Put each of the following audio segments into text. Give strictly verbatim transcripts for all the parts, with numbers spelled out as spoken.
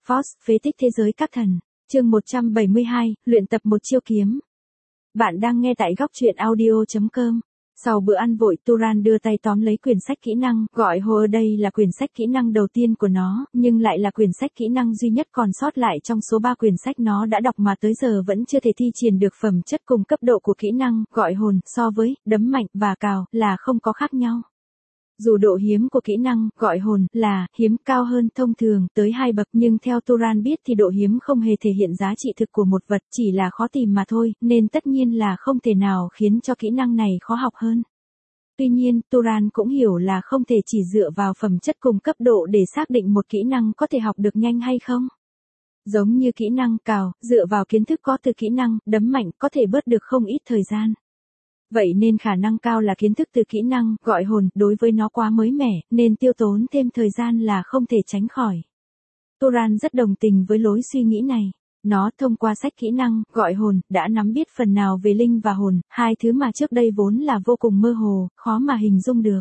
Force, phế tích thế giới các thần. Chương một trăm bảy mươi hai, luyện tập một chiêu kiếm. Bạn đang nghe tại góc truyện audio chấm com. Sau bữa ăn vội, Turan đưa tay tóm lấy quyển sách kỹ năng, gọi Hồ ở đây là quyển sách kỹ năng đầu tiên của nó, nhưng lại là quyển sách kỹ năng duy nhất còn sót lại trong số ba quyển sách nó đã đọc mà tới giờ vẫn chưa thể thi triển được phẩm chất cùng cấp độ của kỹ năng, gọi hồn, so với, đấm mạnh, và cào, là không có khác nhau. Dù độ hiếm của kỹ năng, gọi hồn, là, hiếm cao hơn thông thường, tới hai bậc, nhưng theo Turan biết thì độ hiếm không hề thể hiện giá trị thực của một vật, chỉ là khó tìm mà thôi, nên tất nhiên là không thể nào khiến cho kỹ năng này khó học hơn. Tuy nhiên, Turan cũng hiểu là không thể chỉ dựa vào phẩm chất cùng cấp độ để xác định một kỹ năng có thể học được nhanh hay không. Giống như kỹ năng cào, dựa vào kiến thức có từ kỹ năng, đấm mạnh, có thể bớt được không ít thời gian. Vậy nên khả năng cao là kiến thức từ kỹ năng, gọi hồn, đối với nó quá mới mẻ, nên tiêu tốn thêm thời gian là không thể tránh khỏi. Turan rất đồng tình với lối suy nghĩ này. Nó thông qua sách kỹ năng, gọi hồn, đã nắm biết phần nào về linh và hồn, hai thứ mà trước đây vốn là vô cùng mơ hồ, khó mà hình dung được.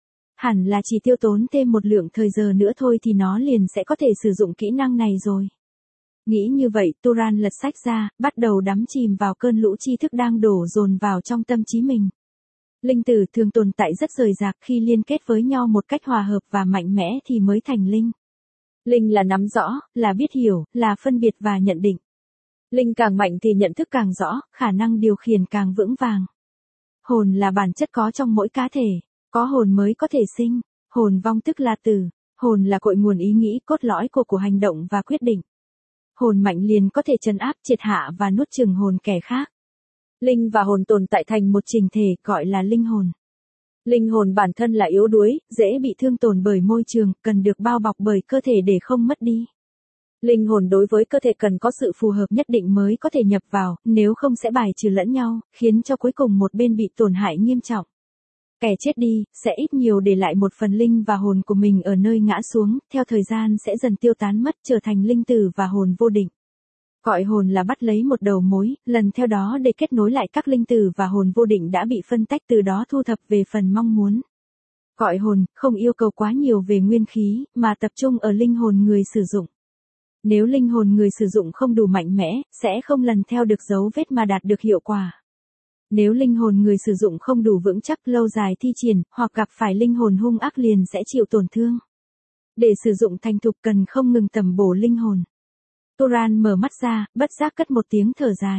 Hẳn là chỉ tiêu tốn thêm một lượng thời giờ nữa thôi thì nó liền sẽ có thể sử dụng kỹ năng này rồi. Nghĩ như vậy, Turan lật sách ra, bắt đầu đắm chìm vào cơn lũ tri thức đang đổ dồn vào trong tâm trí mình. Linh tử thường tồn tại rất rời rạc, khi liên kết với nhau một cách hòa hợp và mạnh mẽ thì mới thành linh. Linh là nắm rõ, là biết hiểu, là phân biệt và nhận định. Linh càng mạnh thì nhận thức càng rõ, khả năng điều khiển càng vững vàng. Hồn là bản chất có trong mỗi cá thể, có hồn mới có thể sinh, hồn vong tức là tử, hồn là cội nguồn ý nghĩ cốt lõi của của hành động và quyết định. Hồn mạnh liền có thể trấn áp, triệt hạ và nuốt chửng hồn kẻ khác. Linh và hồn tồn tại thành một chỉnh thể, gọi là linh hồn. Linh hồn bản thân là yếu đuối, dễ bị thương tổn bởi môi trường, cần được bao bọc bởi cơ thể để không mất đi. Linh hồn đối với cơ thể cần có sự phù hợp nhất định mới có thể nhập vào, nếu không sẽ bài trừ lẫn nhau, khiến cho cuối cùng một bên bị tổn hại nghiêm trọng. Kẻ chết đi, sẽ ít nhiều để lại một phần linh và hồn của mình ở nơi ngã xuống, theo thời gian sẽ dần tiêu tán mất, trở thành linh tử và hồn vô định. Gọi hồn là bắt lấy một đầu mối, lần theo đó để kết nối lại các linh tử và hồn vô định đã bị phân tách, từ đó thu thập về phần mong muốn. Gọi hồn, không yêu cầu quá nhiều về nguyên khí, mà tập trung ở linh hồn người sử dụng. Nếu linh hồn người sử dụng không đủ mạnh mẽ, sẽ không lần theo được dấu vết mà đạt được hiệu quả. Nếu linh hồn người sử dụng không đủ vững chắc, lâu dài thi triển, hoặc gặp phải linh hồn hung ác liền sẽ chịu tổn thương. Để sử dụng thành thục cần không ngừng tầm bổ linh hồn. Turan mở mắt ra, bất giác cất một tiếng thở dài.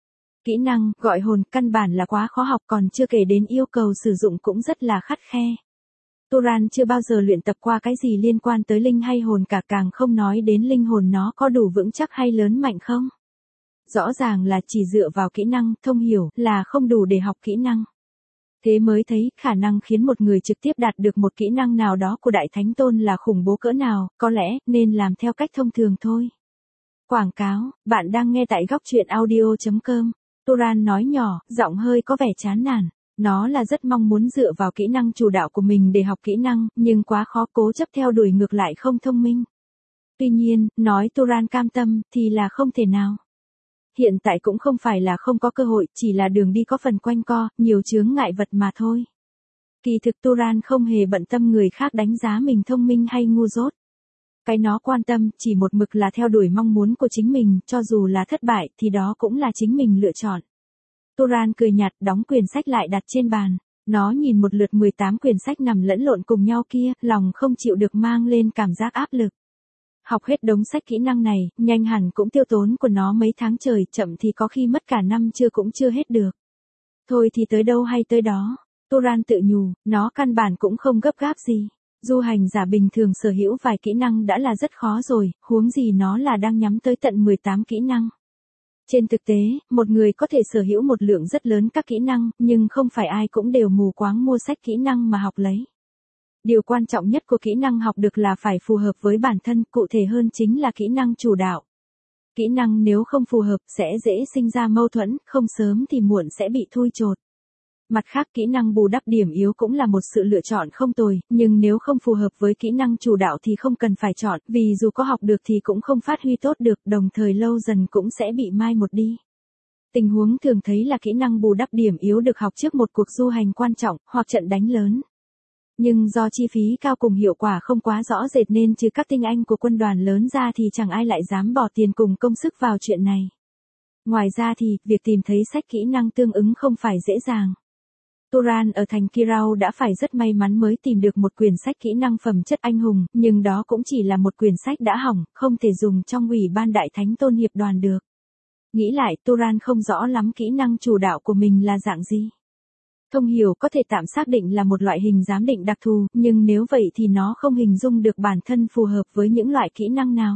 Kỹ năng, gọi hồn, căn bản là quá khó học, còn chưa kể đến yêu cầu sử dụng cũng rất là khắt khe. Turan chưa bao giờ luyện tập qua cái gì liên quan tới linh hay hồn cả, càng không nói đến linh hồn nó có đủ vững chắc hay lớn mạnh không. Rõ ràng là chỉ dựa vào kỹ năng, thông hiểu, là không đủ để học kỹ năng. Thế mới thấy, khả năng khiến một người trực tiếp đạt được một kỹ năng nào đó của Đại Thánh Tôn là khủng bố cỡ nào, có lẽ, nên làm theo cách thông thường thôi. Quảng cáo, bạn đang nghe tại góc truyện audio chấm com. Turan nói nhỏ, giọng hơi có vẻ chán nản. Nó là rất mong muốn dựa vào kỹ năng chủ đạo của mình để học kỹ năng, nhưng quá khó, cố chấp theo đuổi ngược lại không thông minh. Tuy nhiên, nói Turan cam tâm, thì là không thể nào. Hiện tại cũng không phải là không có cơ hội, chỉ là đường đi có phần quanh co, nhiều chướng ngại vật mà thôi. Kỳ thực Turan không hề bận tâm người khác đánh giá mình thông minh hay ngu dốt. Cái nó quan tâm, chỉ một mực là theo đuổi mong muốn của chính mình, cho dù là thất bại, thì đó cũng là chính mình lựa chọn. Turan cười nhạt, đóng quyển sách lại đặt trên bàn. Nó nhìn một lượt mười tám quyển sách nằm lẫn lộn cùng nhau kia, lòng không chịu được mang lên cảm giác áp lực. Học hết đống sách kỹ năng này, nhanh hẳn cũng tiêu tốn của nó mấy tháng trời, chậm thì có khi mất cả năm chưa cũng chưa hết được. Thôi thì tới đâu hay tới đó. Turan tự nhủ, nó căn bản cũng không gấp gáp gì. Du hành giả bình thường sở hữu vài kỹ năng đã là rất khó rồi, huống gì nó là đang nhắm tới tận mười tám kỹ năng. Trên thực tế, một người có thể sở hữu một lượng rất lớn các kỹ năng, nhưng không phải ai cũng đều mù quáng mua sách kỹ năng mà học lấy. Điều quan trọng nhất của kỹ năng học được là phải phù hợp với bản thân, cụ thể hơn chính là kỹ năng chủ đạo. Kỹ năng nếu không phù hợp sẽ dễ sinh ra mâu thuẫn, không sớm thì muộn sẽ bị thui chột. Mặt khác, kỹ năng bù đắp điểm yếu cũng là một sự lựa chọn không tồi, nhưng nếu không phù hợp với kỹ năng chủ đạo thì không cần phải chọn, vì dù có học được thì cũng không phát huy tốt được, đồng thời lâu dần cũng sẽ bị mai một đi. Tình huống thường thấy là kỹ năng bù đắp điểm yếu được học trước một cuộc du hành quan trọng, hoặc trận đánh lớn. Nhưng do chi phí cao cùng hiệu quả không quá rõ rệt nên trừ các tinh anh của quân đoàn lớn ra thì chẳng ai lại dám bỏ tiền cùng công sức vào chuyện này. Ngoài ra thì, việc tìm thấy sách kỹ năng tương ứng không phải dễ dàng. Turan ở thành Kirau đã phải rất may mắn mới tìm được một quyển sách kỹ năng phẩm chất anh hùng, nhưng đó cũng chỉ là một quyển sách đã hỏng, không thể dùng trong ủy ban đại thánh tôn hiệp đoàn được. Nghĩ lại, Turan không rõ lắm kỹ năng chủ đạo của mình là dạng gì. Thông hiểu có thể tạm xác định là một loại hình giám định đặc thù, nhưng nếu vậy thì nó không hình dung được bản thân phù hợp với những loại kỹ năng nào.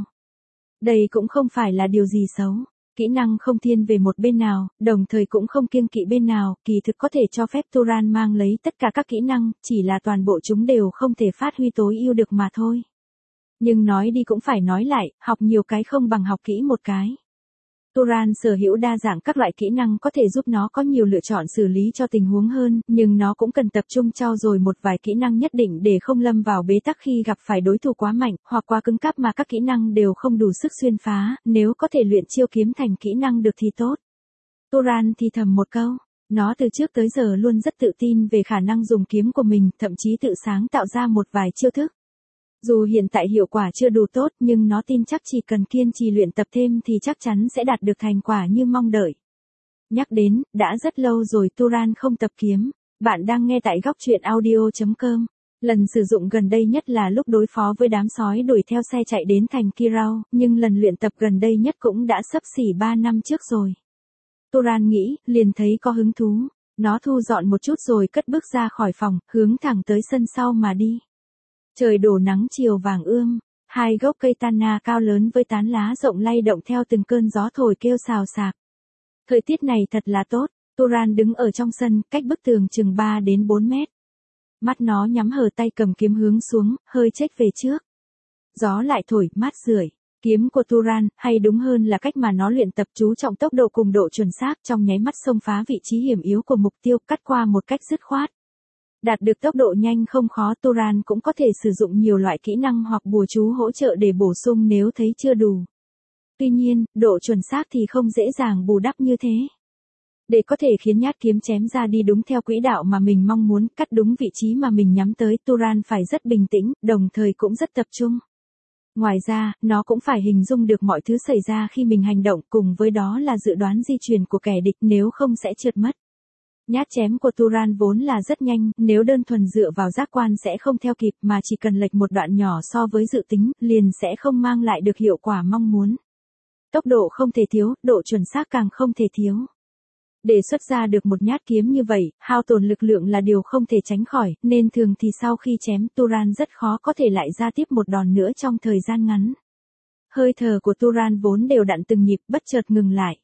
Đây cũng không phải là điều gì xấu. Kỹ năng không thiên về một bên nào, đồng thời cũng không kiêng kỵ bên nào, kỳ thực có thể cho phép Turan mang lấy tất cả các kỹ năng, chỉ là toàn bộ chúng đều không thể phát huy tối ưu được mà thôi. Nhưng nói đi cũng phải nói lại, học nhiều cái không bằng học kỹ một cái. Turan sở hữu đa dạng các loại kỹ năng có thể giúp nó có nhiều lựa chọn xử lý cho tình huống hơn, nhưng nó cũng cần tập trung trau dồi một vài kỹ năng nhất định để không lâm vào bế tắc khi gặp phải đối thủ quá mạnh, hoặc quá cứng cáp mà các kỹ năng đều không đủ sức xuyên phá, nếu có thể luyện chiêu kiếm thành kỹ năng được thì tốt. Turan thì thầm một câu, nó từ trước tới giờ luôn rất tự tin về khả năng dùng kiếm của mình, thậm chí tự sáng tạo ra một vài chiêu thức. Dù hiện tại hiệu quả chưa đủ tốt nhưng nó tin chắc chỉ cần kiên trì luyện tập thêm thì chắc chắn sẽ đạt được thành quả như mong đợi. Nhắc đến, đã rất lâu rồi Turan không tập kiếm. Bạn đang nghe tại góc truyện audio chấm com. Lần sử dụng gần đây nhất là lúc đối phó với đám sói đuổi theo xe chạy đến thành Kirau, nhưng lần luyện tập gần đây nhất cũng đã sắp xỉ ba năm trước rồi. Turan nghĩ, liền thấy có hứng thú. Nó thu dọn một chút rồi cất bước ra khỏi phòng, hướng thẳng tới sân sau mà đi. Trời đổ nắng chiều vàng ươm, hai gốc cây tana cao lớn với tán lá rộng lay động theo từng cơn gió thổi kêu xào xạc. Thời tiết này thật là tốt, Turan đứng ở trong sân, cách bức tường chừng ba đến bốn mét. Mắt nó nhắm hờ tay cầm kiếm hướng xuống, hơi chếch về trước. Gió lại thổi, mát rượi. Kiếm của Turan, hay đúng hơn là cách mà nó luyện tập chú trọng tốc độ cùng độ chuẩn xác trong nháy mắt xông phá vị trí hiểm yếu của mục tiêu, cắt qua một cách dứt khoát. Đạt được tốc độ nhanh không khó, Turan cũng có thể sử dụng nhiều loại kỹ năng hoặc bùa chú hỗ trợ để bổ sung nếu thấy chưa đủ. Tuy nhiên, độ chuẩn xác thì không dễ dàng bù đắp như thế. Để có thể khiến nhát kiếm chém ra đi đúng theo quỹ đạo mà mình mong muốn, cắt đúng vị trí mà mình nhắm tới, Turan phải rất bình tĩnh, đồng thời cũng rất tập trung. Ngoài ra, nó cũng phải hình dung được mọi thứ xảy ra khi mình hành động, cùng với đó là dự đoán di chuyển của kẻ địch, nếu không sẽ trượt mất. Nhát chém của Turan vốn là rất nhanh, nếu đơn thuần dựa vào giác quan sẽ không theo kịp, mà chỉ cần lệch một đoạn nhỏ so với dự tính, liền sẽ không mang lại được hiệu quả mong muốn. Tốc độ không thể thiếu, độ chuẩn xác càng không thể thiếu. Để xuất ra được một nhát kiếm như vậy, hao tổn lực lượng là điều không thể tránh khỏi, nên thường thì sau khi chém, Turan rất khó có thể lại ra tiếp một đòn nữa trong thời gian ngắn. Hơi thở của Turan vốn đều đặn từng nhịp, bất chợt ngừng lại.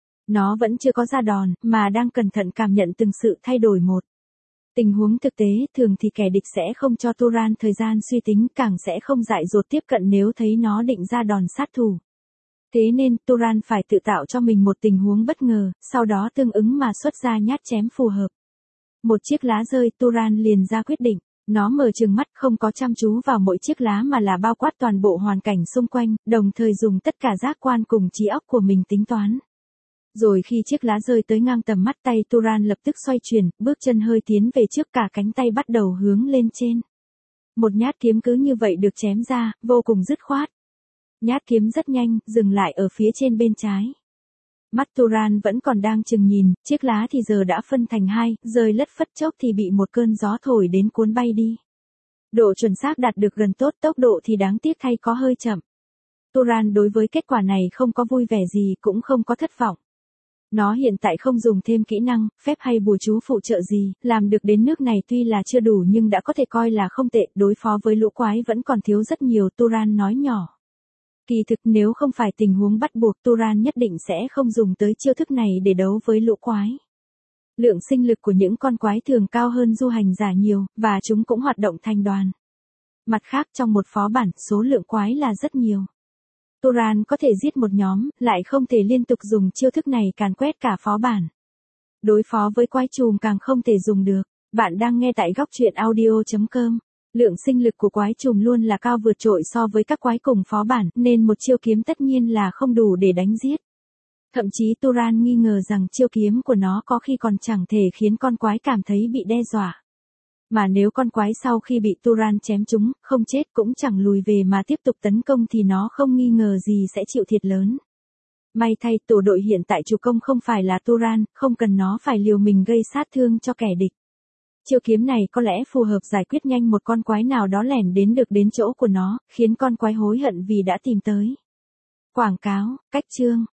Nó vẫn chưa có ra đòn, mà đang cẩn thận cảm nhận từng sự thay đổi một. Tình huống thực tế, thường thì kẻ địch sẽ không cho Turan thời gian suy tính, càng sẽ không dại dột tiếp cận nếu thấy nó định ra đòn sát thủ. Thế nên, Turan phải tự tạo cho mình một tình huống bất ngờ, sau đó tương ứng mà xuất ra nhát chém phù hợp. Một chiếc lá rơi, Turan liền ra quyết định. Nó mở trừng mắt, không có chăm chú vào mỗi chiếc lá mà là bao quát toàn bộ hoàn cảnh xung quanh, đồng thời dùng tất cả giác quan cùng trí óc của mình tính toán. Rồi khi chiếc lá rơi tới ngang tầm mắt, tay Turan lập tức xoay chuyển, bước chân hơi tiến về trước, cả cánh tay bắt đầu hướng lên trên. Một nhát kiếm cứ như vậy được chém ra, vô cùng dứt khoát. Nhát kiếm rất nhanh, dừng lại ở phía trên bên trái. Mắt Turan vẫn còn đang chừng nhìn, chiếc lá thì giờ đã phân thành hai, rơi lất phất, chốc thì bị một cơn gió thổi đến cuốn bay đi. Độ chuẩn xác đạt được gần tốt, tốc độ thì đáng tiếc thay có hơi chậm. Turan đối với kết quả này không có vui vẻ gì, cũng không có thất vọng. Nó hiện tại không dùng thêm kỹ năng, phép hay bùa chú phụ trợ gì, làm được đến nước này tuy là chưa đủ nhưng đã có thể coi là không tệ, đối phó với lũ quái vẫn còn thiếu rất nhiều, Turan nói nhỏ. Kỳ thực nếu không phải tình huống bắt buộc, Turan nhất định sẽ không dùng tới chiêu thức này để đấu với lũ quái. Lượng sinh lực của những con quái thường cao hơn du hành giả nhiều, và chúng cũng hoạt động thành đoàn. Mặt khác, trong một phó bản, số lượng quái là rất nhiều. Turan có thể giết một nhóm, lại không thể liên tục dùng chiêu thức này càn quét cả phó bản. Đối phó với quái trùm càng không thể dùng được. Bạn đang nghe tại góc truyện audio chấm com. Lượng sinh lực của quái trùm luôn là cao vượt trội so với các quái cùng phó bản, nên một chiêu kiếm tất nhiên là không đủ để đánh giết. Thậm chí Turan nghi ngờ rằng chiêu kiếm của nó có khi còn chẳng thể khiến con quái cảm thấy bị đe dọa. Mà nếu con quái sau khi bị Turan chém trúng, không chết cũng chẳng lùi về mà tiếp tục tấn công thì nó không nghi ngờ gì sẽ chịu thiệt lớn. May thay tổ đội hiện tại chủ công không phải là Turan, không cần nó phải liều mình gây sát thương cho kẻ địch. Chiêu kiếm này có lẽ phù hợp giải quyết nhanh một con quái nào đó lẻn đến được đến chỗ của nó, khiến con quái hối hận vì đã tìm tới. Quảng cáo, cách chương.